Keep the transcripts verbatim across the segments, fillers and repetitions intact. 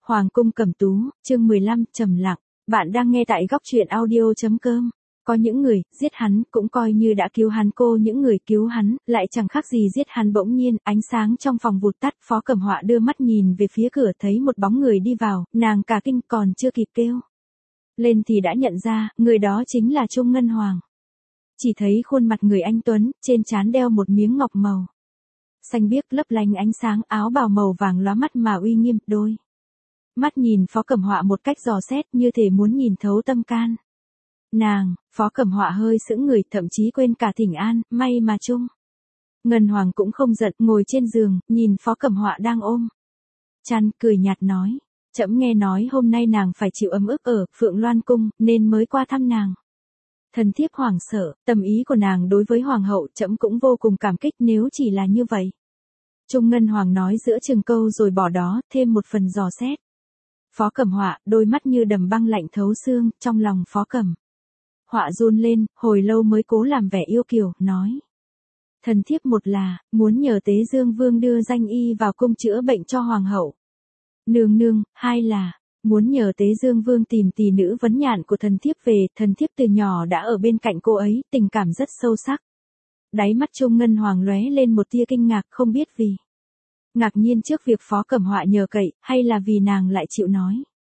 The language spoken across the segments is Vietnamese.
Hoàng cung Cẩm Tú, chương mười lăm, trầm lặng. Bạn đang nghe tại góc truyện audio.com. Có những người, giết hắn, cũng coi như đã cứu hắn, cô những người cứu hắn, lại chẳng khác gì giết hắn. Bỗng nhiên, ánh sáng trong phòng vụt tắt, Phó Cẩm Họa đưa mắt nhìn về phía cửa, thấy một bóng người đi vào, nàng cả kinh, còn chưa kịp kêu lên thì đã nhận ra, người đó chính là Trung Ngân Hoàng. Chỉ thấy khuôn mặt người anh tuấn, trên trán đeo một miếng ngọc màu xanh biếc lấp lánh ánh sáng, áo bào màu vàng lóa mắt mà uy nghiêm, đôi mắt nhìn Phó Cẩm Họa một cách dò xét, như thể muốn nhìn thấu tâm can nàng. Phó Cẩm Họa hơi sững người, thậm chí quên cả thỉnh an, may mà Trung Ngân Hoàng cũng không giận, ngồi trên giường, nhìn Phó Cẩm Họa đang ôm chăn, cười nhạt nói: "Trẫm nghe nói hôm nay nàng phải chịu ấm ức ở Phượng Loan cung, nên mới qua thăm nàng." Thần thiếp hoảng sợ, tâm ý của nàng đối với hoàng hậu, trẫm cũng vô cùng cảm kích, nếu chỉ là như vậy. Trung Ngân Hoàng nói giữa chừng câu rồi bỏ đó, thêm một phần dò xét. Phó Cẩm Họa, đôi mắt như đầm băng lạnh thấu xương, trong lòng Phó Cẩm Họa run lên, hồi lâu mới cố làm vẻ yêu kiều, nói: "Thần thiếp một là, muốn nhờ Tế Dương Vương đưa danh y vào cung chữa bệnh cho hoàng hậu nương nương, hai là, muốn nhờ Tế Dương Vương tìm tỷ nữ vấn nhạn của thần thiếp về, thần thiếp từ nhỏ đã ở bên cạnh cô ấy, tình cảm rất sâu sắc." Đáy mắt Trung Ngân Hoàng lóe lên một tia kinh ngạc, không biết vì ngạc nhiên trước việc Phó Cẩm Họa nhờ cậy, hay là vì nàng lại chịu nói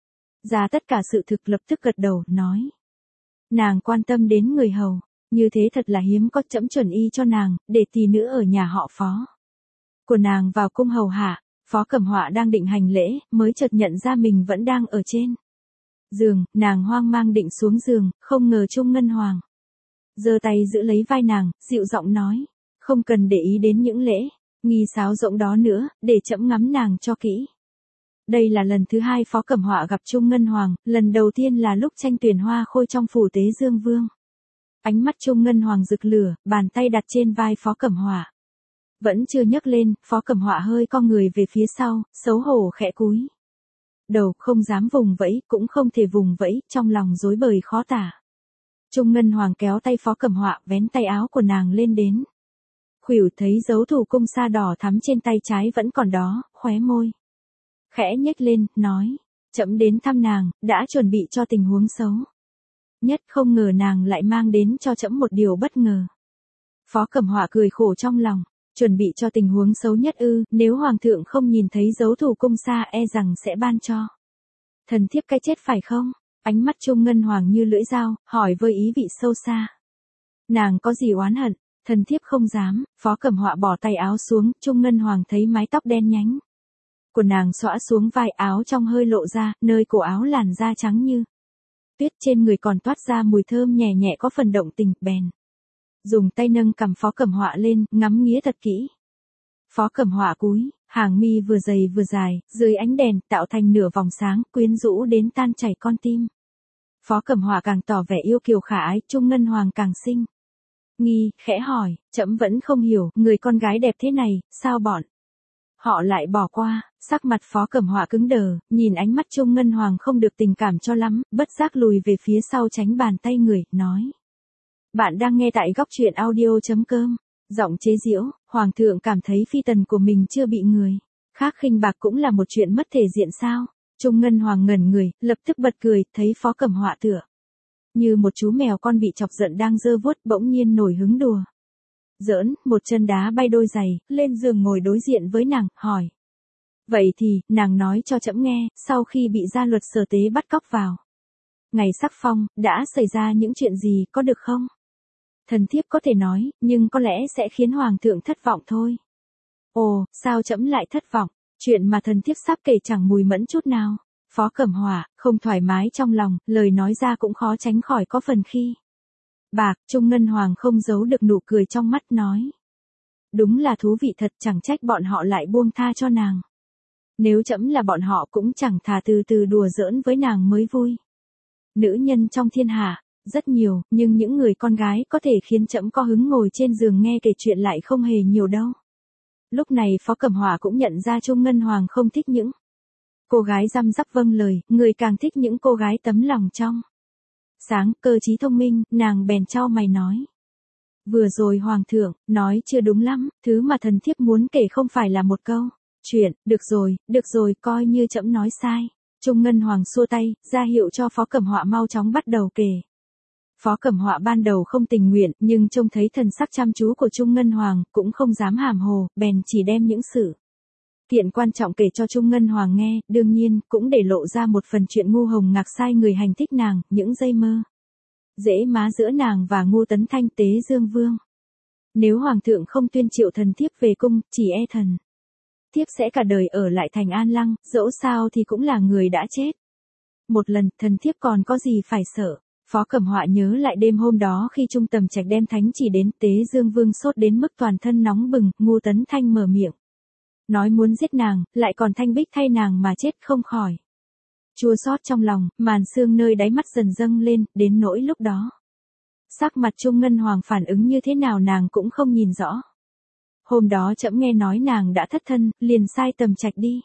ra tất cả sự thực. Lập tức gật đầu, nói: "Nàng quan tâm đến người hầu, như thế thật là hiếm có, trẫm chuẩn y cho nàng, để tỷ nữ ở nhà họ Phó của nàng vào cung hầu hạ." Phó Cẩm Họa đang định hành lễ, mới chợt nhận ra mình vẫn đang ở trên giường, nàng hoang mang định xuống giường, không ngờ Trung Ngân Hoàng giơ tay giữ lấy vai nàng, dịu giọng nói: "Không cần để ý đến những lễ nghi sáo rỗng đó nữa, để trẫm ngắm nàng cho kỹ." Đây là lần thứ hai Phó Cẩm Họa gặp Trung Ngân Hoàng, lần đầu tiên là lúc tranh tuyển hoa khôi trong phủ Tế Dương Vương. Ánh mắt Trung Ngân Hoàng rực lửa, bàn tay đặt trên vai Phó Cẩm Họa vẫn chưa nhấc lên. Phó Cẩm Họa hơi co người về phía sau, xấu hổ khẽ cúi đầu, không dám vùng vẫy, cũng không thể vùng vẫy, trong lòng rối bời khó tả. Trung Ngân Hoàng kéo tay Phó Cẩm Họa, vén tay áo của nàng lên đến khuỷu, thấy dấu thủ cung sa đỏ thắm trên tay trái vẫn còn đó, khóe môi khẽ nhếch lên, nói: "Trẫm đến thăm nàng, đã chuẩn bị cho tình huống xấu nhất, không ngờ nàng lại mang đến cho trẫm một điều bất ngờ." Phó Cẩm Họa cười khổ trong lòng, chuẩn bị cho tình huống xấu nhất ư? Nếu hoàng thượng không nhìn thấy dấu thủ cung sa, e rằng sẽ ban cho thần thiếp cái chết phải không? Ánh mắt Trung Ngân Hoàng như lưỡi dao, hỏi với ý vị sâu xa: "Nàng có gì oán hận?" "Thần thiếp không dám." Phó Cẩm Họa bỏ tay áo xuống, Trung Ngân Hoàng thấy mái tóc đen nhánh của nàng xõa xuống vai, áo trong hơi lộ ra, nơi cổ áo làn da trắng như tuyết, trên người còn toát ra mùi thơm nhẹ nhẹ có phần động tình, bèn dùng tay nâng cằm Phó Cẩm Họa lên, ngắm nghía thật kỹ. Phó Cẩm Họa cúi, hàng mi vừa dày vừa dài, dưới ánh đèn, tạo thành nửa vòng sáng, quyến rũ đến tan chảy con tim. Phó Cẩm Họa càng tỏ vẻ yêu kiều khả ái, Trung Ngân Hoàng càng sinh nghi, khẽ hỏi: "Trẫm vẫn không hiểu, người con gái đẹp thế này, sao bọn họ lại bỏ qua?" Sắc mặt Phó Cẩm Họa cứng đờ, nhìn ánh mắt Trung Ngân Hoàng không được tình cảm cho lắm, bất giác lùi về phía sau tránh bàn tay người, nói: "Bạn đang nghe tại góc truyện audio.com." Giọng chế giễu: "Hoàng thượng cảm thấy phi tần của mình chưa bị người khác khinh bạc cũng là một chuyện mất thể diện sao?" Trung Ngân Hoàng ngẩn người, lập tức bật cười, thấy Phó Cẩm Họa tựa như một chú mèo con bị chọc giận đang giơ vuốt, bỗng nhiên nổi hứng đùa giỡn, một chân đá bay đôi giày, lên giường ngồi đối diện với nàng, hỏi: "Vậy thì, nàng nói cho trẫm nghe, sau khi bị gia luật Sở Tế bắt cóc vào ngày sắc phong, đã xảy ra những chuyện gì, có được không?" "Thần thiếp có thể nói, nhưng có lẽ sẽ khiến hoàng thượng thất vọng thôi." "Ồ, sao trẫm lại thất vọng? Chuyện mà thần thiếp sắp kể chẳng mùi mẫn chút nào." Phó Cẩm Họa không thoải mái trong lòng, lời nói ra cũng khó tránh khỏi có phần khi bạc. Trung Ngân Hoàng không giấu được nụ cười trong mắt, nói: "Đúng là thú vị thật, chẳng trách bọn họ lại buông tha cho nàng. Nếu trẫm là bọn họ cũng chẳng thà từ từ đùa giỡn với nàng mới vui. Nữ nhân trong thiên hạ rất nhiều, nhưng những người con gái có thể khiến trẫm có hứng ngồi trên giường nghe kể chuyện lại không hề nhiều đâu." Lúc này Phó Cẩm Họa cũng nhận ra Trung Ngân Hoàng không thích những cô gái răm rắp vâng lời, người càng thích những cô gái tấm lòng trong sáng, cơ trí thông minh. Nàng bèn chau mày nói: "Vừa rồi hoàng thượng nói chưa đúng lắm, thứ mà thần thiếp muốn kể không phải là một câu chuyện." "Được rồi, được rồi, coi như trẫm nói sai." Trung Ngân Hoàng xua tay, ra hiệu cho Phó Cẩm Họa mau chóng bắt đầu kể. Phó Cẩm Họa ban đầu không tình nguyện, nhưng trông thấy thần sắc chăm chú của Trung Ngân Hoàng, cũng không dám hàm hồ, bèn chỉ đem những sự kiện quan trọng kể cho Trung Ngân Hoàng nghe, đương nhiên, cũng để lộ ra một phần chuyện ngu hồng ngạc sai người hành thích nàng, những dây mơ dễ má giữa nàng và Ngô Tấn Thanh Tế Dương Vương. Nếu Hoàng thượng không tuyên triệu thần thiếp về cung, chỉ e thần thiếp sẽ cả đời ở lại thành An Lăng, dẫu sao thì cũng là người đã chết. Một lần, thần thiếp còn có gì phải sợ. Phó Cẩm Họa nhớ lại đêm hôm đó khi Trung Tầm Trạch đem thánh chỉ đến, Tế Dương Vương sốt đến mức toàn thân nóng bừng, Ngô Tấn Thanh mở miệng nói muốn giết nàng, lại còn Thanh Bích thay nàng mà chết không khỏi. Chua xót trong lòng, màn sương nơi đáy mắt dần dâng lên, đến nỗi lúc đó sắc mặt Trung Ngân Hoàng phản ứng như thế nào nàng cũng không nhìn rõ. Hôm đó trẫm nghe nói nàng đã thất thân, liền sai Tầm Trạch đi.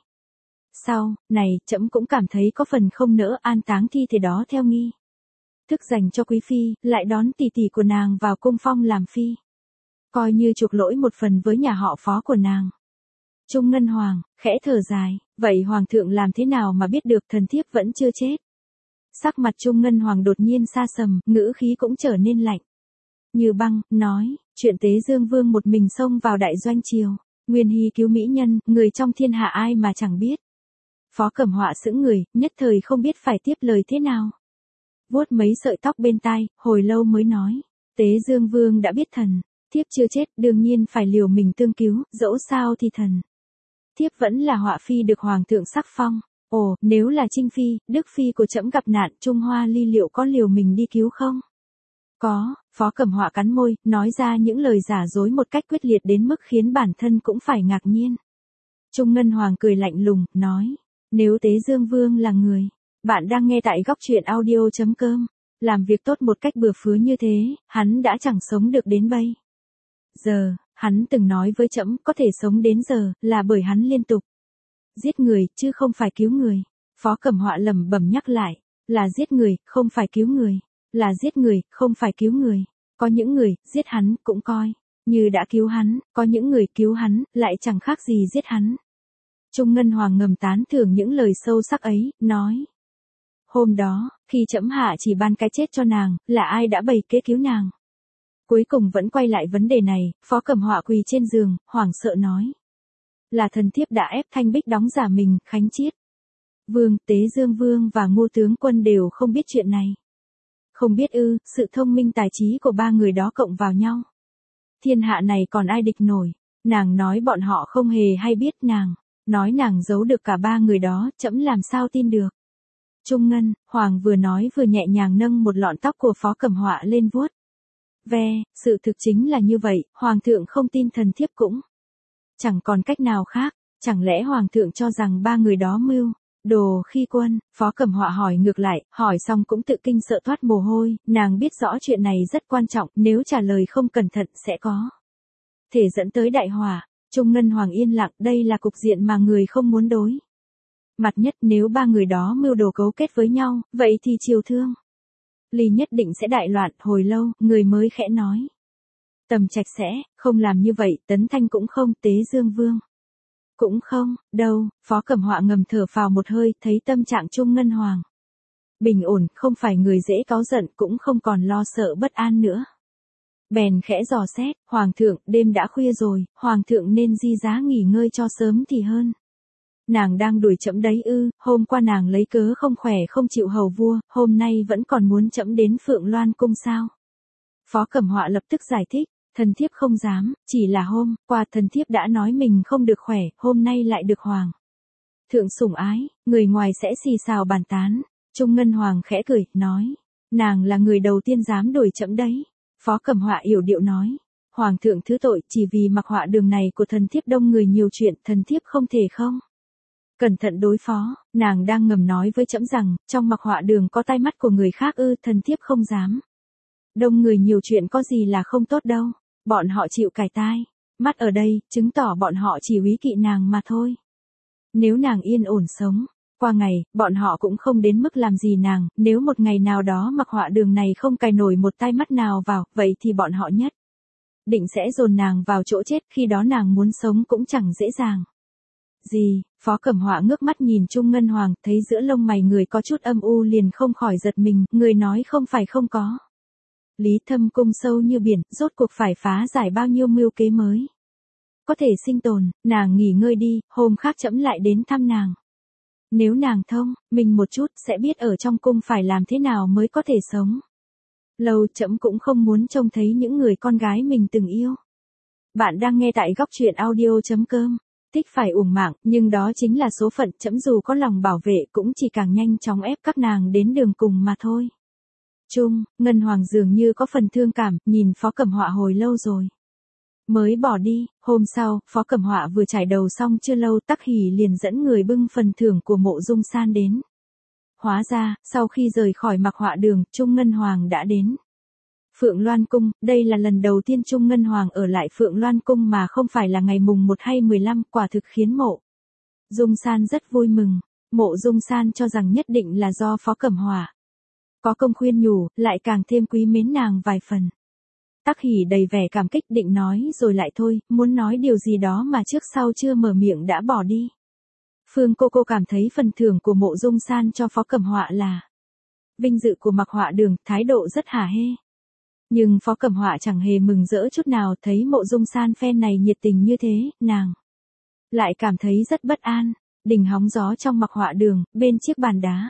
Sau này, trẫm cũng cảm thấy có phần không nỡ an táng thi thể đó theo nghi thức dành cho quý phi, lại đón tỷ tỷ của nàng vào cung phong làm phi, coi như chuộc lỗi một phần với nhà họ Phó của nàng. Trung Ngân Hoàng khẽ thở dài, vậy Hoàng thượng làm thế nào mà biết được thần thiếp vẫn chưa chết? Sắc mặt Trung Ngân Hoàng đột nhiên sa sầm, ngữ khí cũng trở nên lạnh như băng, nói, chuyện Tế Dương Vương một mình xông vào đại doanh triều, nguyên hy cứu mỹ nhân, người trong thiên hạ ai mà chẳng biết. Phó Cẩm Họa sững người, nhất thời không biết phải tiếp lời thế nào. Vuốt mấy sợi tóc bên tai, hồi lâu mới nói, Tế Dương Vương đã biết thần thiếp chưa chết, đương nhiên phải liều mình tương cứu, dẫu sao thì thần thiếp vẫn là họa phi được Hoàng thượng sắc phong. Ồ, nếu là Trinh Phi, Đức Phi của trẫm gặp nạn, Trung Hoa Ly liệu có liều mình đi cứu không? Có. Phó Cẩm Họa cắn môi, nói ra những lời giả dối một cách quyết liệt đến mức khiến bản thân cũng phải ngạc nhiên. Trung Ngân Hoàng cười lạnh lùng, nói, nếu Tế Dương Vương là người, bạn đang nghe tại góc truyện audio chấm com, làm việc tốt một cách bừa phứa như thế, hắn đã chẳng sống được đến bây giờ. Hắn từng nói với trẫm có thể sống đến giờ, là bởi hắn liên tục giết người, chứ không phải cứu người. Phó Cẩm Họa lẩm bẩm nhắc lại, là giết người, không phải cứu người. Là giết người, không phải cứu người. Có những người, giết hắn, cũng coi như đã cứu hắn, có những người cứu hắn, lại chẳng khác gì giết hắn. Trung Ngân Hoàng ngầm tán thưởng những lời sâu sắc ấy, nói. Hôm đó, khi trẫm hạ chỉ ban cái chết cho nàng, là ai đã bày kế cứu nàng? Cuối cùng vẫn quay lại vấn đề này, Phó Cẩm Họa quỳ trên giường, hoảng sợ nói. Là thần thiếp đã ép Thanh Bích đóng giả mình, Khánh Chiết Vương, Tế Dương Vương và Ngô Tướng Quân đều không biết chuyện này. Không biết ư, sự thông minh tài trí của ba người đó cộng vào nhau. Thiên hạ này còn ai địch nổi. Nàng nói bọn họ không hề hay biết, nàng nói nàng giấu được cả ba người đó, trẫm làm sao tin được. Trung Ngân Hoàng vừa nói vừa nhẹ nhàng nâng một lọn tóc của Phó Cẩm Họa lên vuốt ve, sự thực chính là như vậy, Hoàng thượng không tin thần thiếp cũng chẳng còn cách nào khác. Chẳng lẽ Hoàng thượng cho rằng ba người đó mưu đồ khi quân? Phó Cẩm Họa hỏi ngược lại, hỏi xong cũng tự kinh sợ thoát mồ hôi, nàng biết rõ chuyện này rất quan trọng, nếu trả lời không cẩn thận sẽ có thể dẫn tới đại họa. Trung Ngân Hoàng yên lặng, đây là cục diện mà người không muốn đối mặt nhất. Nếu ba người đó mưu đồ cấu kết với nhau, vậy thì triều Thương Ly nhất định sẽ đại loạn. Hồi lâu, người mới khẽ nói, Tầm Trạch sẽ không làm như vậy, Tấn Thanh cũng không, Tế Dương Vương cũng không. Đâu? Phó Cẩm Họa ngầm thở phào một hơi, thấy tâm trạng Trung Ngân Hoàng bình ổn, không phải người dễ cáu giận, cũng không còn lo sợ bất an nữa. Bèn khẽ dò xét, Hoàng thượng, đêm đã khuya rồi, Hoàng thượng nên di giá nghỉ ngơi cho sớm thì hơn. Nàng đang đuổi trẫm đấy ư? Hôm qua nàng lấy cớ không khỏe không chịu hầu vua, hôm nay vẫn còn muốn trẫm đến Phượng Loan cung sao? Phó Cẩm Họa lập tức giải thích, thần thiếp không dám, chỉ là hôm qua thần thiếp đã nói mình không được khỏe, hôm nay lại được Hoàng thượng sủng ái, người ngoài sẽ xì xào bàn tán. Trung Ngân Hoàng khẽ cười, nói, nàng là người đầu tiên dám đuổi trẫm đấy. Phó Cẩm Họa yểu điệu nói, Hoàng thượng thứ tội, chỉ vì mặc họa đường này của thần thiếp đông người nhiều chuyện, thần thiếp không thể không cẩn thận đối phó. Nàng đang ngầm nói với trẫm rằng, trong mặc họa đường có tai mắt của người khác ư? Thần thiếp không dám. Đông người nhiều chuyện có gì là không tốt đâu. Bọn họ chịu cài tai mắt ở đây, chứng tỏ bọn họ chỉ úy kỵ nàng mà thôi. Nếu nàng yên ổn sống qua ngày, bọn họ cũng không đến mức làm gì nàng. Nếu một ngày nào đó mặc họa đường này không cài nổi một tai mắt nào vào, vậy thì bọn họ nhất định sẽ dồn nàng vào chỗ chết, khi đó nàng muốn sống cũng chẳng dễ dàng. Gì? Phó Cẩm Họa ngước mắt nhìn Trung Ngân Hoàng, thấy giữa lông mày người có chút âm u liền không khỏi giật mình, người nói không phải không có. Lý Thâm Cung sâu như biển, rốt cuộc phải phá giải bao nhiêu mưu kế mới. Có thể sinh tồn, nàng nghỉ ngơi đi, hôm khác trẫm lại đến thăm nàng. Nếu nàng thông, mình một chút sẽ biết ở trong cung phải làm thế nào mới có thể sống. Lâu trẫm cũng không muốn trông thấy những người con gái mình từng yêu. Bạn đang nghe tại góc truyện audio.com. Thích phải uổng mạng, nhưng đó chính là số phận, trẫm dù có lòng bảo vệ cũng chỉ càng nhanh chóng ép các nàng đến đường cùng mà thôi. Trung, Ngân Hoàng dường như có phần thương cảm, nhìn Phó Cẩm Họa hồi lâu rồi. Mới bỏ đi, hôm sau, Phó Cẩm Họa vừa trải đầu xong chưa lâu Tắc Hỷ liền dẫn người bưng phần thưởng của Mộ Dung San đến. Hóa ra, sau khi rời khỏi Mặc Họa đường, Trung Ngân Hoàng đã đến. Phượng Loan Cung, đây là lần đầu tiên Trung Ngân Hoàng ở lại Phượng Loan Cung mà không phải là ngày mùng một hay mười lăm, quả thực khiến Mộ Dung San rất vui mừng. Mộ Dung San cho rằng nhất định là do Phó Cẩm Họa có công khuyên nhủ, lại càng thêm quý mến nàng vài phần. Tắc Hỷ đầy vẻ cảm kích định nói rồi lại thôi, muốn nói điều gì đó mà trước sau chưa mở miệng đã bỏ đi. Phương cô cô cảm thấy phần thưởng của Mộ Dung San cho Phó Cẩm Họa là vinh dự của Mặc Họa đường, thái độ rất hả hê. Nhưng Phó Cẩm Họa chẳng hề mừng rỡ chút nào, thấy Mộ Dung San phen này nhiệt tình như thế, nàng lại cảm thấy rất bất an. Đình hóng gió trong Mặc Họa đường, bên chiếc bàn đá.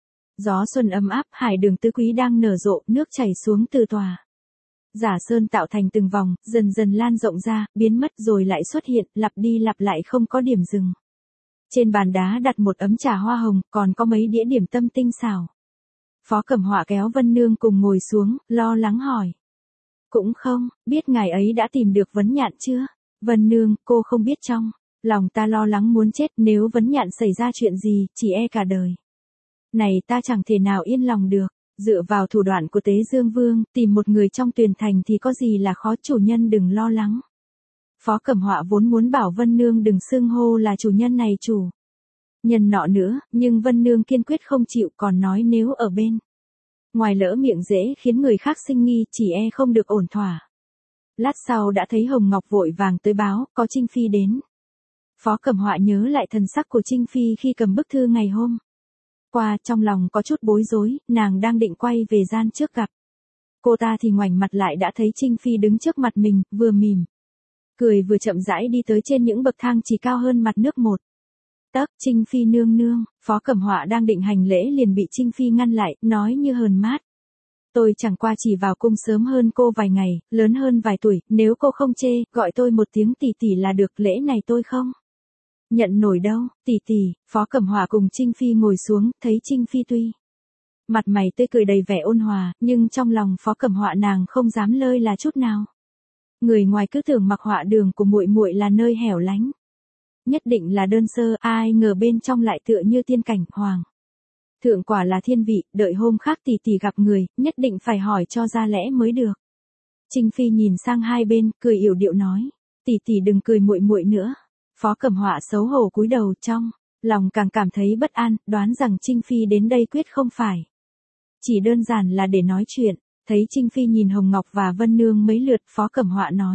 Gió xuân ấm áp, hải đường tứ quý đang nở rộ, nước chảy xuống từ tòa Giả Sơn tạo thành từng vòng, dần dần lan rộng ra, biến mất rồi lại xuất hiện, lặp đi lặp lại không có điểm dừng. Trên bàn đá đặt một ấm trà hoa hồng, còn có mấy đĩa điểm tâm tinh xảo. Phó Cẩm Họa kéo Vân Nương cùng ngồi xuống, lo lắng hỏi. Cũng không, biết ngài ấy đã tìm được vấn nhạn chưa? Vân Nương, cô không biết trong lòng ta lo lắng muốn chết, nếu vấn nhạn xảy ra chuyện gì, chỉ e cả đời này ta chẳng thể nào yên lòng được. Dựa vào thủ đoạn của Tế Dương Vương, tìm một người trong Tuyền Thành thì có gì là khó, chủ nhân đừng lo lắng. Phó Cẩm Họa vốn muốn bảo Vân Nương đừng xưng hô là chủ nhân này chủ nhân nọ nữa, nhưng Vân Nương kiên quyết không chịu, còn nói nếu ở bên ngoài lỡ miệng dễ khiến người khác sinh nghi, chỉ e không được ổn thỏa. Lát sau đã thấy Hồng Ngọc vội vàng tới báo, có Trinh Phi đến. Phó Cẩm Họa nhớ lại thần sắc của Trinh Phi khi cầm bức thư ngày hôm qua, trong lòng có chút bối rối, nàng đang định quay về gian trước gặp cô ta thì ngoảnh mặt lại đã thấy Trinh Phi đứng trước mặt mình, vừa mỉm cười vừa chậm rãi đi tới trên những bậc thang chỉ cao hơn mặt nước một tấc. Trinh Phi nương nương. Phó Cẩm Họa đang định hành lễ liền bị Trinh Phi ngăn lại, nói như hờn mát. Tôi chẳng qua chỉ vào cung sớm hơn cô vài ngày, lớn hơn vài tuổi, nếu cô không chê, gọi tôi một tiếng tỷ tỷ là được, lễ này tôi không nhận nổi đâu. Tỷ tỷ. Phó Cẩm Họa cùng Trinh Phi ngồi xuống, thấy Trinh Phi tuy mặt mày tươi cười đầy vẻ ôn hòa, nhưng trong lòng Phó Cẩm Họa nàng không dám lơi là chút nào. Người ngoài cứ tưởng Mặc Họa đường của muội muội là nơi hẻo lánh, nhất định là đơn sơ, ai ngờ bên trong lại tựa như tiên cảnh hoàng thượng, quả là thiên vị, đợi hôm khác tỷ tỷ gặp người, nhất định phải hỏi cho ra lẽ mới được. Trinh Phi nhìn sang hai bên, cười yểu điệu nói, tỷ tỷ đừng cười muội muội nữa. Phó Cẩm Họa xấu hổ cúi đầu, trong lòng càng cảm thấy bất an, đoán rằng Trinh Phi đến đây quyết không phải chỉ đơn giản là để nói chuyện. Thấy Trinh Phi nhìn Hồng Ngọc và Vân Nương mấy lượt, Phó Cẩm Họa nói,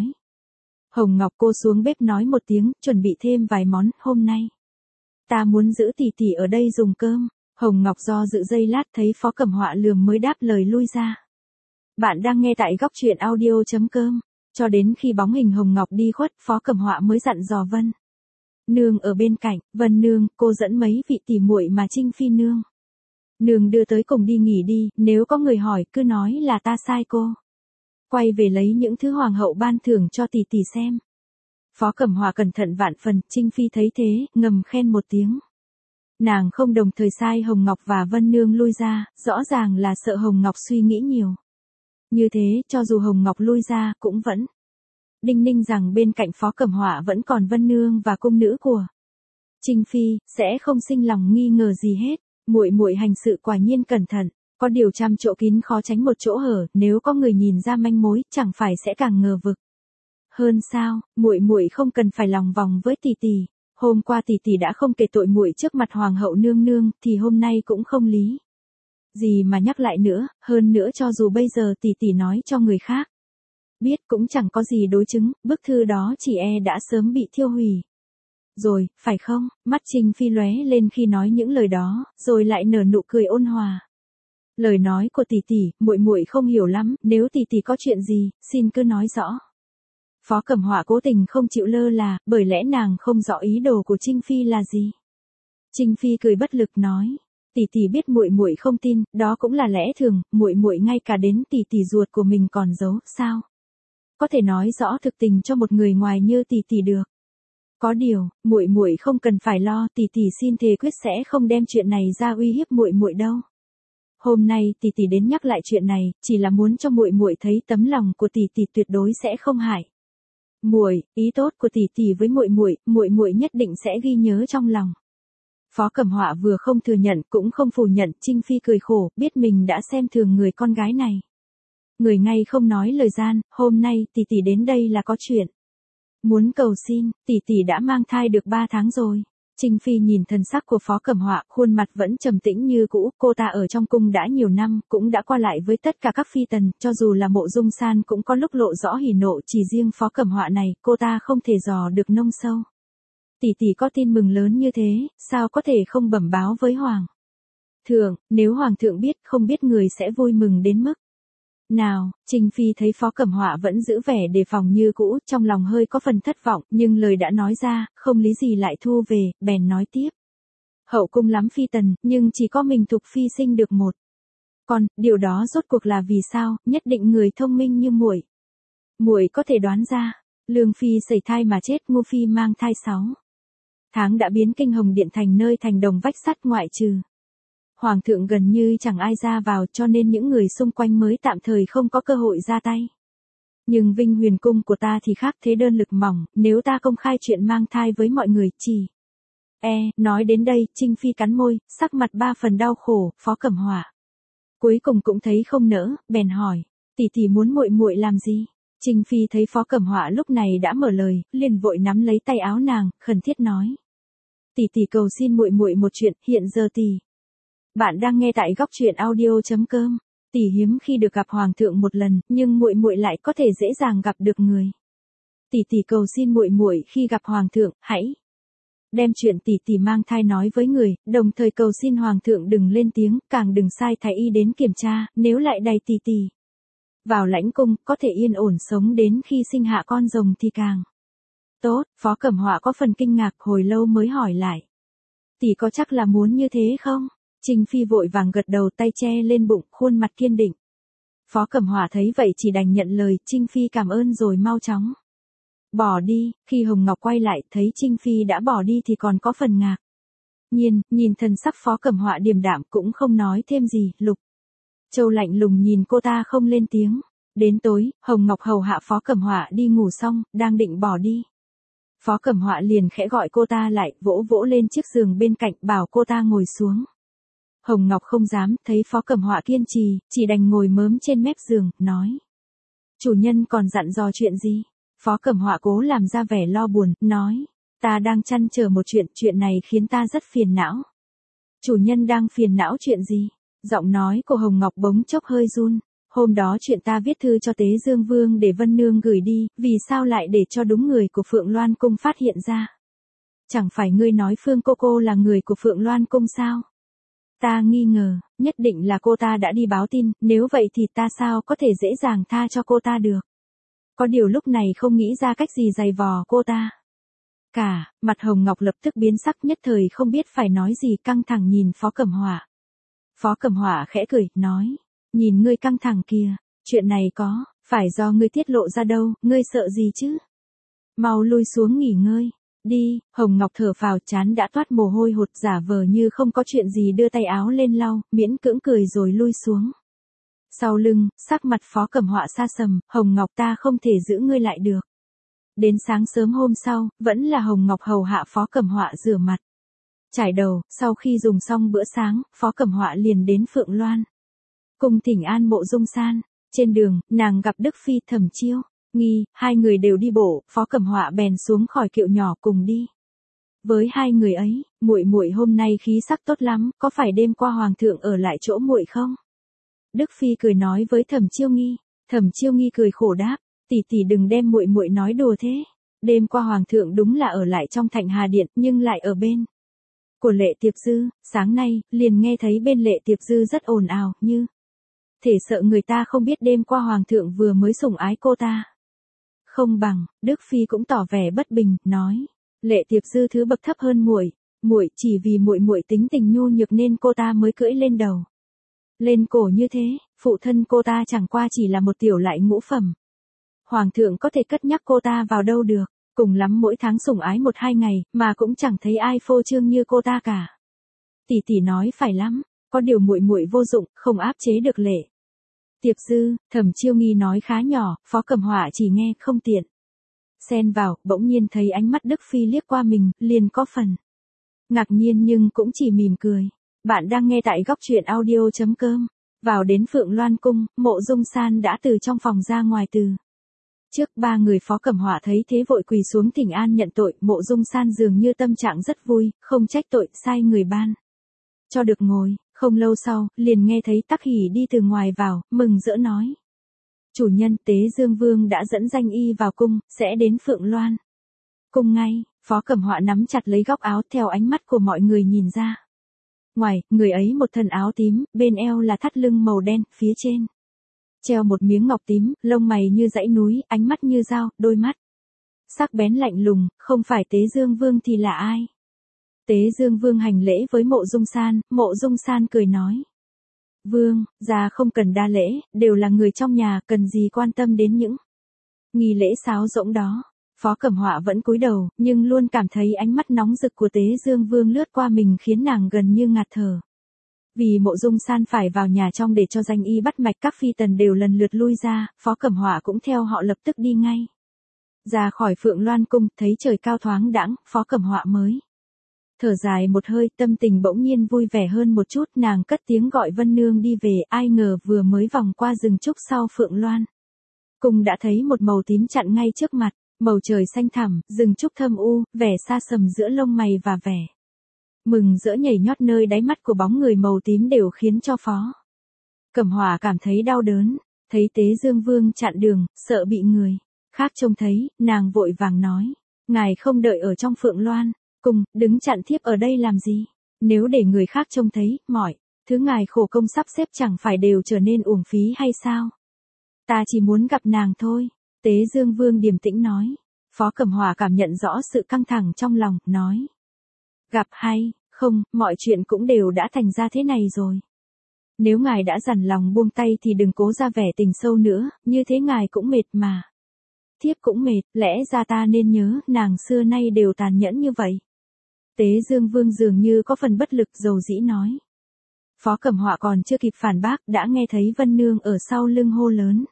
Hồng Ngọc cô xuống bếp nói một tiếng, chuẩn bị thêm vài món, hôm nay ta muốn giữ tỷ tỷ ở đây dùng cơm. Hồng Ngọc do dự giây lát, thấy Phó Cẩm Họa lườm mới đáp lời lui ra. Bạn đang nghe tại góc truyện audio.com. Cho đến khi bóng hình Hồng Ngọc đi khuất, Phó Cẩm Họa mới dặn dò Vân Nương ở bên cạnh, Vân Nương, cô dẫn mấy vị tỷ muội mà Trinh Phi nương nương đưa tới cùng đi nghỉ đi, nếu có người hỏi cứ nói là ta sai cô quay về lấy những thứ hoàng hậu ban thưởng cho tỷ tỷ xem. Phó Cẩm Họa cẩn thận vạn phần, Trinh Phi thấy thế, ngầm khen một tiếng. Nàng không đồng thời sai Hồng Ngọc và Vân Nương lui ra, rõ ràng là sợ Hồng Ngọc suy nghĩ nhiều. Như thế, cho dù Hồng Ngọc lui ra, cũng vẫn đinh ninh rằng bên cạnh Phó Cẩm Họa vẫn còn Vân Nương và cung nữ của Trinh Phi, sẽ không sinh lòng nghi ngờ gì hết. Muội muội hành sự quả nhiên cẩn thận, có điều trăm chỗ kín khó tránh một chỗ hở, nếu có người nhìn ra manh mối, chẳng phải sẽ càng ngờ vực hơn sao? Muội muội không cần phải lòng vòng với tỷ tỷ. Hôm qua tỷ tỷ đã không kể tội muội trước mặt hoàng hậu nương nương, thì hôm nay cũng không lý gì mà nhắc lại nữa, hơn nữa cho dù bây giờ tỷ tỷ nói cho người khác biết cũng chẳng có gì đối chứng, bức thư đó chỉ e đã sớm bị thiêu hủy. Rồi, phải không? Mắt Trinh Phi lóe lên khi nói những lời đó, rồi lại nở nụ cười ôn hòa. Lời nói của tỷ tỷ, muội muội không hiểu lắm, nếu tỷ tỷ có chuyện gì, xin cứ nói rõ. Phó Cẩm Họa cố tình không chịu lơ là, bởi lẽ nàng không rõ ý đồ của Trinh Phi là gì. Trinh Phi cười bất lực nói, tỷ tỷ biết muội muội không tin, đó cũng là lẽ thường, muội muội ngay cả đến tỷ tỷ ruột của mình còn giấu, sao? Có thể nói rõ thực tình cho một người ngoài như tỷ tỷ được. Có điều, muội muội không cần phải lo, tỷ tỷ xin thề quyết sẽ không đem chuyện này ra uy hiếp muội muội đâu. Hôm nay tỷ tỷ đến nhắc lại chuyện này, chỉ là muốn cho muội muội thấy tấm lòng của tỷ tỷ tuyệt đối sẽ không hại. Muội, ý tốt của tỷ tỷ với muội muội, muội muội nhất định sẽ ghi nhớ trong lòng. Phó Cẩm Họa vừa không thừa nhận cũng không phủ nhận, Trinh Phi cười khổ, biết mình đã xem thường người con gái này. Người ngay không nói lời gian, hôm nay tỷ tỷ đến đây là có chuyện. Muốn cầu xin, tỷ tỷ đã mang thai được ba tháng rồi. Trinh Phi nhìn thần sắc của Phó Cẩm Họa, khuôn mặt vẫn trầm tĩnh như cũ, cô ta ở trong cung đã nhiều năm, cũng đã qua lại với tất cả các phi tần, cho dù là Mộ Dung San cũng có lúc lộ rõ hỉ nộ, chỉ riêng Phó Cẩm Họa này, cô ta không thể dò được nông sâu. Tỷ tỷ có tin mừng lớn như thế, sao có thể không bẩm báo với Hoàng thượng, nếu Hoàng thượng biết, không biết người sẽ vui mừng đến mức nào. Trinh Phi thấy Phó Cẩm Họa vẫn giữ vẻ đề phòng như cũ, trong lòng hơi có phần thất vọng, nhưng lời đã nói ra, không lý gì lại thu về, bèn nói tiếp. Hậu cung lắm phi tần, nhưng chỉ có mình Thục Phi sinh được một. Còn, điều đó rốt cuộc là vì sao, nhất định người thông minh như muội. Muội có thể đoán ra, Lương Phi sẩy thai mà chết, Ngô Phi mang thai sáu tháng đã biến Kinh Hồng Điện thành nơi thành đồng vách sắt, ngoại trừ Hoàng thượng gần như chẳng ai ra vào, cho nên những người xung quanh mới tạm thời không có cơ hội ra tay. Nhưng Vinh Huyền Cung của ta thì khác, thế đơn lực mỏng, nếu ta công khai chuyện mang thai với mọi người chỉ. E, nói đến đây, Trinh Phi cắn môi, sắc mặt ba phần đau khổ, Phó Cẩm Họa cuối cùng cũng thấy không nỡ, bèn hỏi, tỷ tỷ muốn muội muội làm gì? Trinh Phi thấy Phó Cẩm Họa lúc này đã mở lời, liền vội nắm lấy tay áo nàng, khẩn thiết nói. Tỷ tỷ cầu xin muội muội một chuyện, hiện giờ tỷ. Bạn đang nghe tại góc truyện audio chấm com. Tỷ hiếm khi được gặp Hoàng thượng một lần, nhưng muội muội lại có thể dễ dàng gặp được người. Tỷ tỷ cầu xin muội muội khi gặp Hoàng thượng, hãy đem chuyện tỷ tỷ mang thai nói với người, đồng thời cầu xin Hoàng thượng đừng lên tiếng, càng đừng sai thái y đến kiểm tra, nếu lại đầy tỷ tỷ vào lãnh cung, có thể yên ổn sống đến khi sinh hạ con rồng thì càng tốt. Phó Cẩm Họa có phần kinh ngạc, hồi lâu mới hỏi lại. Tỷ có chắc là muốn như thế không? Trinh Phi vội vàng gật đầu, tay che lên bụng, khuôn mặt kiên định. Phó Cẩm Họa thấy vậy chỉ đành nhận lời, Trinh Phi cảm ơn rồi mau chóng bỏ đi. Khi Hồng Ngọc quay lại, thấy Trinh Phi đã bỏ đi thì còn có phần ngạc nhiên, nhìn thần sắc Phó Cẩm Họa điềm đạm cũng không nói thêm gì. Lục Châu lạnh lùng nhìn cô ta không lên tiếng. Đến tối, Hồng Ngọc hầu hạ Phó Cẩm Họa đi ngủ xong, đang định bỏ đi. Phó Cẩm Họa liền khẽ gọi cô ta lại, vỗ vỗ lên chiếc giường bên cạnh, bảo cô ta ngồi xuống. Hồng Ngọc không dám, thấy Phó Cẩm Họa kiên trì, chỉ đành ngồi mớm trên mép giường, nói. Chủ nhân còn dặn dò chuyện gì? Phó Cẩm Họa cố làm ra vẻ lo buồn, nói. Ta đang trăn trở một chuyện, chuyện này khiến ta rất phiền não. Chủ nhân đang phiền não chuyện gì? Giọng nói của Hồng Ngọc bỗng chốc hơi run. Hôm đó chuyện ta viết thư cho Tế Dương Vương để Vân Nương gửi đi, vì sao lại để cho đúng người của Phượng Loan Cung phát hiện ra? Chẳng phải ngươi nói Phương cô cô là người của Phượng Loan Cung sao? Ta nghi ngờ, nhất định là cô ta đã đi báo tin, nếu vậy thì ta sao có thể dễ dàng tha cho cô ta được? Có điều lúc này không nghĩ ra cách gì giày vò cô ta. Cả, mặt Hồng Ngọc lập tức biến sắc, nhất thời không biết phải nói gì, căng thẳng nhìn Phó Cẩm Họa. Phó Cẩm Họa khẽ cười, nói. Nhìn ngươi căng thẳng kìa, chuyện này có phải do ngươi tiết lộ ra đâu, ngươi sợ gì chứ? Mau lui xuống nghỉ ngơi. Đi. Hồng Ngọc thở phào, chán đã toát mồ hôi hột, giả vờ như không có chuyện gì đưa tay áo lên lau, miễn cưỡng cười rồi lui xuống. Sau lưng, sắc mặt Phó Cẩm Họa sa sầm, Hồng Ngọc ta không thể giữ ngươi lại được. Đến sáng sớm hôm sau, vẫn là Hồng Ngọc hầu hạ Phó Cẩm Họa rửa mặt, chải đầu, sau khi dùng xong bữa sáng, Phó Cẩm Họa liền đến Phượng Loan Cung thỉnh an Mộ Dung San. Trên đường, nàng gặp Đức Phi Thẩm Chiêu. Nghi, hai người đều đi bộ, Phó Cẩm Họa bèn xuống khỏi kiệu nhỏ cùng đi. Với hai người ấy, muội muội hôm nay khí sắc tốt lắm, có phải đêm qua Hoàng thượng ở lại chỗ muội không? Đức Phi cười nói với Thẩm Chiêu Nghi. Thẩm Chiêu Nghi cười khổ đáp, tỷ tỷ đừng đem muội muội nói đùa thế. Đêm qua hoàng thượng đúng là ở lại trong Thạnh Hà Điện, nhưng lại ở bên của Lệ Tiệp Dư, sáng nay, liền nghe thấy bên Lệ Tiệp Dư rất ồn ào, như thể sợ người ta không biết đêm qua hoàng thượng vừa mới sủng ái cô ta. Không bằng, Đức Phi cũng tỏ vẻ bất bình, nói, Lệ Tiệp Dư thứ bậc thấp hơn muội, muội chỉ vì muội muội tính tình nhu nhược nên cô ta mới cưỡi lên đầu. Lên cổ như thế, phụ thân cô ta chẳng qua chỉ là một tiểu lại ngũ phẩm. Hoàng thượng có thể cất nhắc cô ta vào đâu được, cùng lắm mỗi tháng sủng ái một hai ngày, mà cũng chẳng thấy ai phô trương như cô ta cả. Tỷ tỷ nói phải lắm, có điều muội muội vô dụng, không áp chế được Lệ Tiệp Dư. Thẩm Chiêu Nghi nói khá nhỏ, Phó Cẩm Họa chỉ nghe không tiện xen vào, bỗng nhiên thấy ánh mắt Đức Phi liếc qua mình, liền có phần ngạc nhiên nhưng cũng chỉ mỉm cười. Bạn đang nghe tại góc truyện audio.com. Vào đến Phượng Loan Cung, Mộ Dung San đã từ trong phòng ra ngoài từ trước. Ba người Phó Cẩm Họa thấy thế vội quỳ xuống thỉnh an nhận tội. Mộ Dung San dường như tâm trạng rất vui, không trách tội, sai người ban cho được ngồi. Không lâu sau, liền nghe thấy Tắc Hỷ đi từ ngoài vào, mừng rỡ nói, chủ nhân, Tế Dương Vương đã dẫn danh y vào cung, sẽ đến Phượng Loan Cung ngay. Phó Cẩm Họa nắm chặt lấy góc áo, theo ánh mắt của mọi người nhìn ra ngoài, người ấy một thân áo tím, bên eo là thắt lưng màu đen, phía trên treo một miếng ngọc tím, lông mày như dãy núi, ánh mắt như dao, đôi mắt sắc bén lạnh lùng, không phải Tế Dương Vương thì là ai? Tế Dương Vương hành lễ với Mộ Dung San, Mộ Dung San cười nói, Vương, già không cần đa lễ, đều là người trong nhà, cần gì quan tâm đến những nghi lễ sáo rỗng đó. Phó Cẩm Họa vẫn cúi đầu, nhưng luôn cảm thấy ánh mắt nóng rực của Tế Dương Vương lướt qua mình khiến nàng gần như ngạt thở. Vì Mộ Dung San phải vào nhà trong để cho danh y bắt mạch, các phi tần đều lần lượt lui ra, Phó Cẩm Họa cũng theo họ lập tức đi ngay ra khỏi Phượng Loan Cung. Thấy trời cao thoáng đãng, Phó Cẩm Họa mới thở dài một hơi, tâm tình bỗng nhiên vui vẻ hơn một chút. Nàng cất tiếng gọi Vân Nương đi về, ai ngờ vừa mới vòng qua rừng trúc sau Phượng Loan Cung đã thấy một màu tím chặn ngay trước mặt. Màu trời xanh thẳm, rừng trúc thâm u, vẻ xa sầm giữa lông mày và vẻ mừng rỡ nhảy nhót nơi đáy mắt của bóng người màu tím đều khiến cho Phó Cẩm Họa cảm thấy đau đớn. Thấy Tế Dương Vương chặn đường, sợ bị người khác trông thấy, nàng vội vàng nói, ngài không đợi ở trong Phượng Loan Cung, đứng chặn thiếp ở đây làm gì? Nếu để người khác trông thấy, mọi thứ ngài khổ công sắp xếp chẳng phải đều trở nên uổng phí hay sao? Ta chỉ muốn gặp nàng thôi. Tế Dương Vương điềm tĩnh nói. Phó Cẩm Họa cảm nhận rõ sự căng thẳng trong lòng, nói, gặp hay không, mọi chuyện cũng đều đã thành ra thế này rồi. Nếu ngài đã dằn lòng buông tay thì đừng cố ra vẻ tình sâu nữa, như thế ngài cũng mệt mà. Thiếp cũng mệt, lẽ ra ta nên nhớ, nàng xưa nay đều tàn nhẫn như vậy. Tế Dương Vương dường như có phần bất lực, dầu dĩ nói. Phó Cẩm Họa còn chưa kịp phản bác, đã nghe thấy Vân Nương ở sau lưng hô lớn,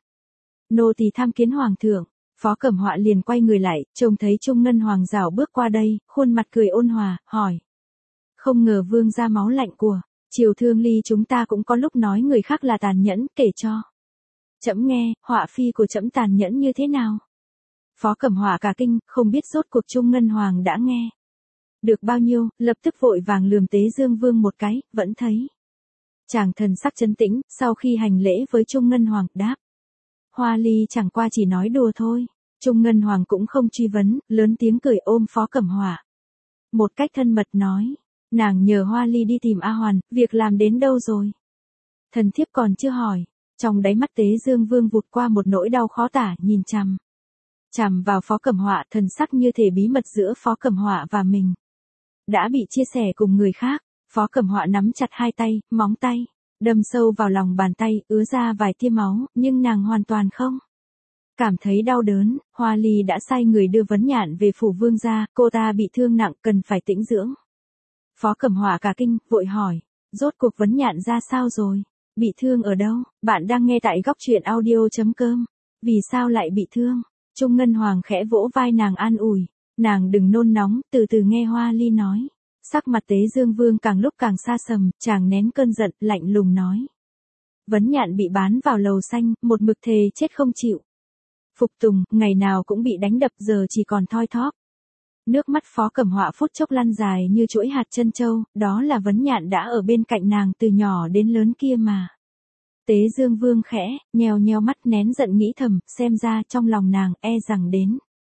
nô tỳ tham kiến hoàng thượng. Phó Cẩm Họa liền quay người lại, trông thấy Trung Ngân Hoàng rảo bước qua đây, khuôn mặt cười ôn hòa, hỏi, không ngờ vương ra máu lạnh của Triều Thương Ly chúng ta cũng có lúc nói người khác là tàn nhẫn, kể cho trẫm nghe, họa phi của trẫm tàn nhẫn như thế nào? Phó Cẩm Họa cả kinh, không biết rốt cuộc Trung Ngân Hoàng đã nghe được bao nhiêu, lập tức vội vàng lườm Tế Dương Vương một cái, vẫn thấy chàng thần sắc trấn tĩnh. Sau khi hành lễ với Trung Ngân Hoàng, đáp, Hoa Ly chẳng qua chỉ nói đùa thôi. Trung Ngân Hoàng cũng không truy vấn, lớn tiếng cười ôm Phó Cẩm Họa một cách thân mật nói, nàng nhờ Hoa Ly đi tìm A Hoàn, việc làm đến đâu rồi? Thần thiếp còn chưa hỏi. Trong đáy mắt Tế Dương Vương vụt qua một nỗi đau khó tả, nhìn chằm chằm vào Phó Cẩm Họa, thần sắc như thể bí mật giữa Phó Cẩm Họa và mình đã bị chia sẻ cùng người khác. Phó Cẩm Họa nắm chặt hai tay, móng tay đâm sâu vào lòng bàn tay, ứa ra vài tia máu, nhưng nàng hoàn toàn không cảm thấy đau đớn. Hoa Ly đã sai người đưa Vấn Nhạn về phủ vương gia, cô ta bị thương nặng, cần phải tĩnh dưỡng. Phó Cẩm Họa cả kinh, vội hỏi, rốt cuộc Vấn Nhạn ra sao rồi? Bị thương ở đâu? Bạn đang nghe tại góc truyện audio.com. Vì sao lại bị thương? Trung Ngân Hoàng khẽ vỗ vai nàng an ủi, nàng đừng nôn nóng, từ từ nghe Hoa Ly nói. Sắc mặt Tế Dương Vương càng lúc càng xa sầm, chàng nén cơn giận, lạnh lùng nói, Vấn Nhạn bị bán vào lầu xanh, một mực thề chết không chịu phục tùng, ngày nào cũng bị đánh đập, giờ chỉ còn thoi thóp. Nước mắt Phó Cẩm Họa phút chốc lăn dài như chuỗi hạt trân châu, đó là Vấn Nhạn đã ở bên cạnh nàng từ nhỏ đến lớn kia mà. Tế Dương Vương khẽ nheo nheo mắt, nén giận nghĩ thầm, xem ra trong lòng nàng e rằng đến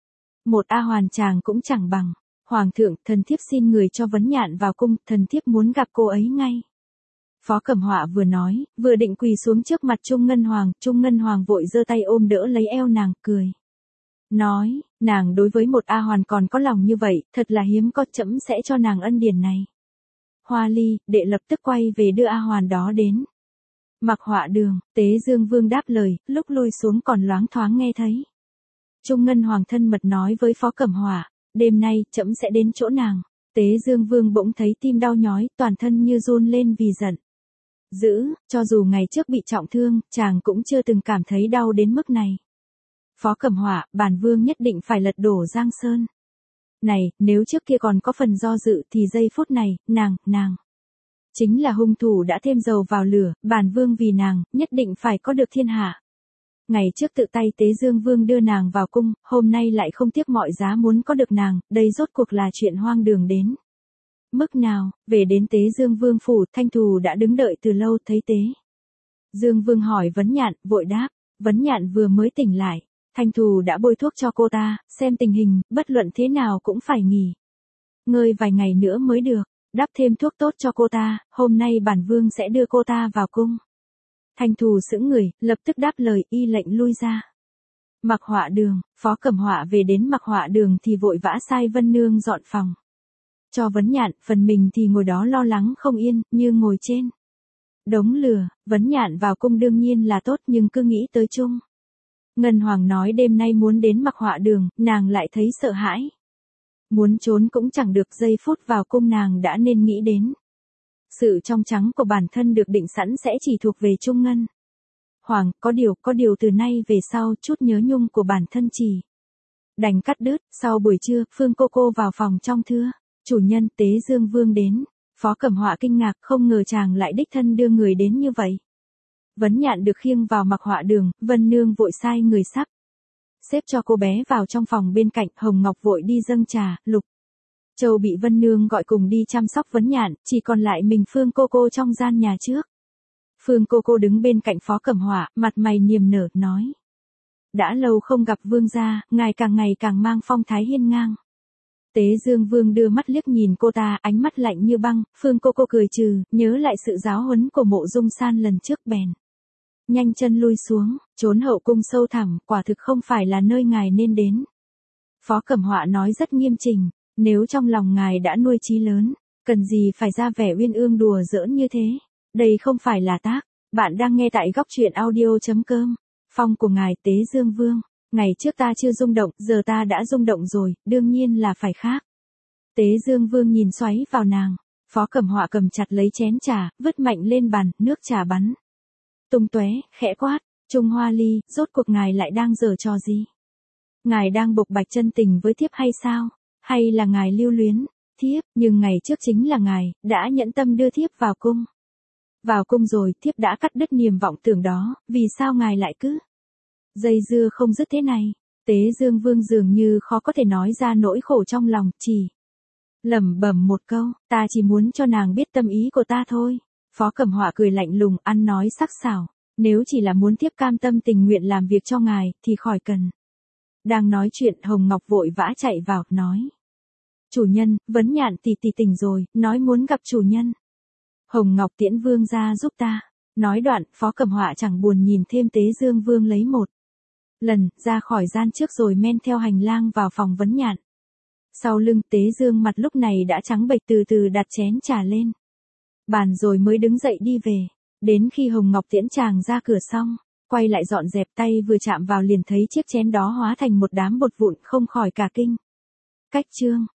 Một A Hoàn chàng cũng chẳng bằng. Hoàng thượng, thần thiếp xin người cho Vấn Nhạn vào cung, thần thiếp muốn gặp cô ấy ngay. Phó Cẩm Họa vừa nói, vừa định quỳ xuống trước mặt Trung Ngân Hoàng, Trung Ngân Hoàng vội giơ tay ôm đỡ lấy eo nàng, cười. Nói, nàng đối với một A Hoàn còn có lòng như vậy, thật là hiếm có, trẫm sẽ cho nàng ân điển này. Hoa Ly, đệ lập tức quay về đưa A Hoàn đó đến. Mặc Họa Đường, Tế Dương Vương đáp lời, lúc lui xuống còn loáng thoáng nghe thấy. Trung Ngân Hoàng thân mật nói với Phó Cẩm Họa, đêm nay, trẫm sẽ đến chỗ nàng. Tế Dương Vương bỗng thấy tim đau nhói, toàn thân như run lên vì giận. Dữ, cho dù ngày trước bị trọng thương, chàng cũng chưa từng cảm thấy đau đến mức này. Phó Cẩm Họa, bản vương nhất định phải lật đổ Giang Sơn. Này, nếu trước kia còn có phần do dự thì giây phút này, nàng, nàng. Chính là hung thủ đã thêm dầu vào lửa, bản vương vì nàng, nhất định phải có được thiên hạ. Ngày trước tự tay Tế Dương Vương đưa nàng vào cung, hôm nay lại không tiếc mọi giá muốn có được nàng, đây rốt cuộc là chuyện hoang đường đến. Mức nào, về đến Tế Dương Vương phủ, Thanh Thù đã đứng đợi từ lâu, thấy Tế Dương Vương hỏi Vấn Nhạn, vội đáp, Vấn Nhạn vừa mới tỉnh lại, Thanh Thù đã bôi thuốc cho cô ta, xem tình hình, bất luận thế nào cũng phải nghỉ ngơi vài ngày nữa mới được, đắp thêm thuốc tốt cho cô ta, hôm nay bản vương sẽ đưa cô ta vào cung. Thanh Thù sững người, lập tức đáp lời, y lệnh lui ra. Mặc Họa Đường, Phó Cẩm Họa về đến Mặc Họa Đường thì vội vã sai Vân Nương dọn phòng cho Vấn Nhạn, phần mình thì ngồi đó lo lắng không yên, như ngồi trên đống lửa. Vấn Nhạn vào cung đương nhiên là tốt, nhưng cứ nghĩ tới Trung Ngân Hoàng nói đêm nay muốn đến Mặc Họa Đường, nàng lại thấy sợ hãi. Muốn trốn cũng chẳng được, giây phút vào cung nàng đã nên nghĩ đến. Sự trong trắng của bản thân được định sẵn sẽ chỉ thuộc về Trung Ngân Hoàng, có điều, có điều từ nay về sau chút nhớ nhung của bản thân chỉ đành cắt đứt. Sau buổi trưa, Phương cô cô vào phòng trong thưa, chủ nhân, Tế Dương Vương đến. Phó Cẩm Họa kinh ngạc, không ngờ chàng lại đích thân đưa người đến như vậy. Vấn Nhạn được khiêng vào Mặc Họa Đường, Vân Nương vội sai người sắp xếp cho cô bé vào trong phòng bên cạnh, Hồng Ngọc vội đi dâng trà, Lục Châu bị Vân Nương gọi cùng đi chăm sóc Vấn Nhạn, chỉ còn lại mình Phương cô cô trong gian nhà trước. Phương cô cô đứng bên cạnh Phó Cẩm Họa, mặt mày niềm nở, nói. Đã lâu không gặp vương gia, ngài càng ngày càng mang phong thái hiên ngang. Tế Dương Vương đưa mắt liếc nhìn cô ta, ánh mắt lạnh như băng. Phương cô cô cười trừ, nhớ lại sự giáo huấn của Mộ Dung San lần trước bèn nhanh chân lui xuống, trốn hậu cung sâu thẳm, quả thực không phải là nơi ngài nên đến. Phó Cẩm Họa nói rất nghiêm chỉnh, nếu trong lòng ngài đã nuôi chí lớn, cần gì phải ra vẻ uyên ương đùa giỡn như thế. Đây không phải là tác. Bạn đang nghe tại góc truyện audio chấm com. Phong của ngài Tế Dương Vương. Ngày trước ta chưa rung động, giờ ta đã rung động rồi, đương nhiên là phải khác. Tế Dương Vương nhìn xoáy vào nàng. Phó Cẩm Họa cầm chặt lấy chén trà, vứt mạnh lên bàn, nước trà bắn tung tóe, khẽ quát, Trung Hoa Ly, rốt cuộc ngài lại đang giở trò gì? Ngài đang bộc bạch chân tình với thiếp hay sao? Hay là ngài lưu luyến thiếp? Nhưng ngày trước chính là ngài đã nhẫn tâm đưa thiếp vào cung. Vào cung rồi, thiếp đã cắt đứt niềm vọng tưởng đó, vì sao ngài lại cứ dây dưa không dứt thế này? Tế Dương Vương dường như khó có thể nói ra nỗi khổ trong lòng, chỉ lẩm bẩm một câu, ta chỉ muốn cho nàng biết tâm ý của ta thôi. Phó Cẩm Họa cười lạnh lùng, ăn nói sắc sảo, nếu chỉ là muốn thiếp cam tâm tình nguyện làm việc cho ngài, thì khỏi cần. Đang nói chuyện, Hồng Ngọc vội vã chạy vào, nói. Chủ nhân, Vấn Nhạn tỷ tỷ tỉnh rồi, nói muốn gặp chủ nhân. Hồng Ngọc tiễn vương ra giúp ta. Nói đoạn, Phó Cẩm Họa chẳng buồn nhìn thêm Tế Dương Vương lấy một lần, ra khỏi gian trước rồi men theo hành lang vào phòng Vấn Nhạn. Sau lưng Tế Dương mặt lúc này đã trắng bệch, từ từ đặt chén trà lên bàn rồi mới đứng dậy đi về. Đến khi Hồng Ngọc tiễn chàng ra cửa xong, quay lại dọn dẹp, tay vừa chạm vào liền thấy chiếc chén đó hóa thành một đám bột vụn, không khỏi cả kinh. Cách chương